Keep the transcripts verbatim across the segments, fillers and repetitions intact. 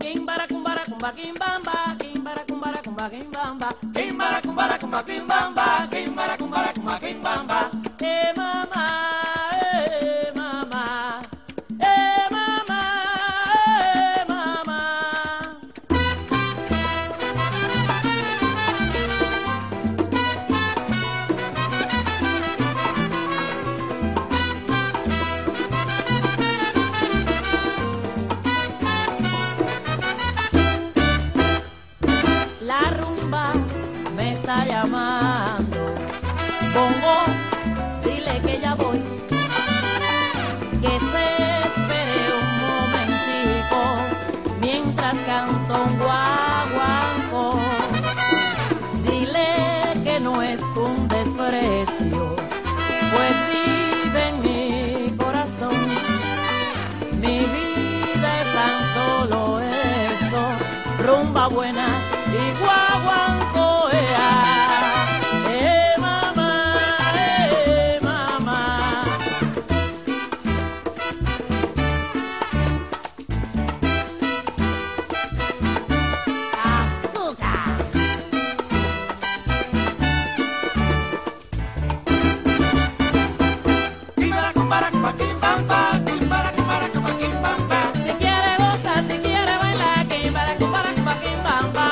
Kimbara kumbara kumba kimbamba, kimbara kumbara kumba kimbamba, kimbara kumbara kumba kimbamba, kimbara kumbara kumba kimbamba. Eh mama, eh mama, eh mama, eh mama. La rumba me está llamando, Bongo, dile que ya voy, que se espere un momentico, mientras canto un guaguancó. Dile que no es un desprecio, pues vive en mi corazón, mi vida es tan solo eso, rumba buena y guaguancó, ea. Eh mamá, eh mamá. Azúcar. Kimbara kumbara kumba kimbamba, kimbara kumbara kumba kimbamba. Si quiere gozar, si quiere bailar, kimbara kumbara kumba kimbamba.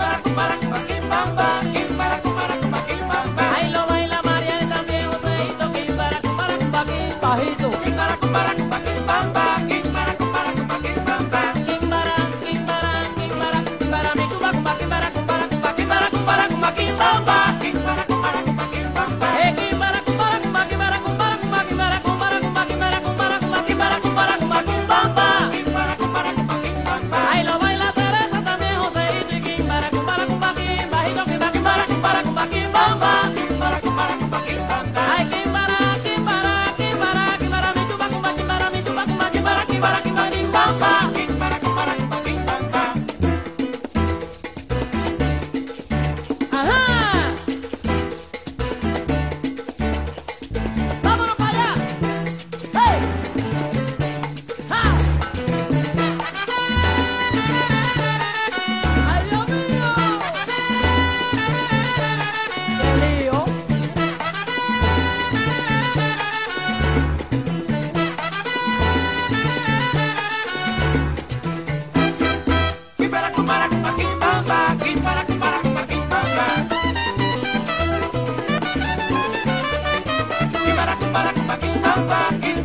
Ahí lo baila María y también Joseito, kimbara kumbara kumba kimbajito. Kimbara kumbara kumba kimbamba, kimbara kumbara kumba kimbamba. Kimbara, kimbara, kimbara, kimbara mi kumba kumba kimbara kumbara kumba kimbara kumbara kumba kimbamba. Kimbara kumbara kumba kimbamba. Eh kimbara kumbara kumba kimbara kumbara kumba kimbara kumbara kumba kimbara kumbara kumba kimbara kumbara kumba kimbamba. Kimbara kumbara kumba kimbamba. Ahí lo baila Teresa también Joseito y kimbara kumbara kumba kimbajito, kimbara kumbara kumbara kumba kimbamba. Kimbara kumbara kumba kimbamba. Ay kimbara, kimbara, kimbara, kimbara mi chupa kumba kimbara mi chupa kumba kimbara kimbara kimbara kimbamba. Kimbara kumbara kumba kimbamba. Ajá. Vámonos para allá. Hey. Ja. Ay Dios mío. Qué lío. Kimbara kumbara kumba kimbamba, kimbara kumbara kumba kimbamba. Kimbara kumbara kumba kimbamba, kimbara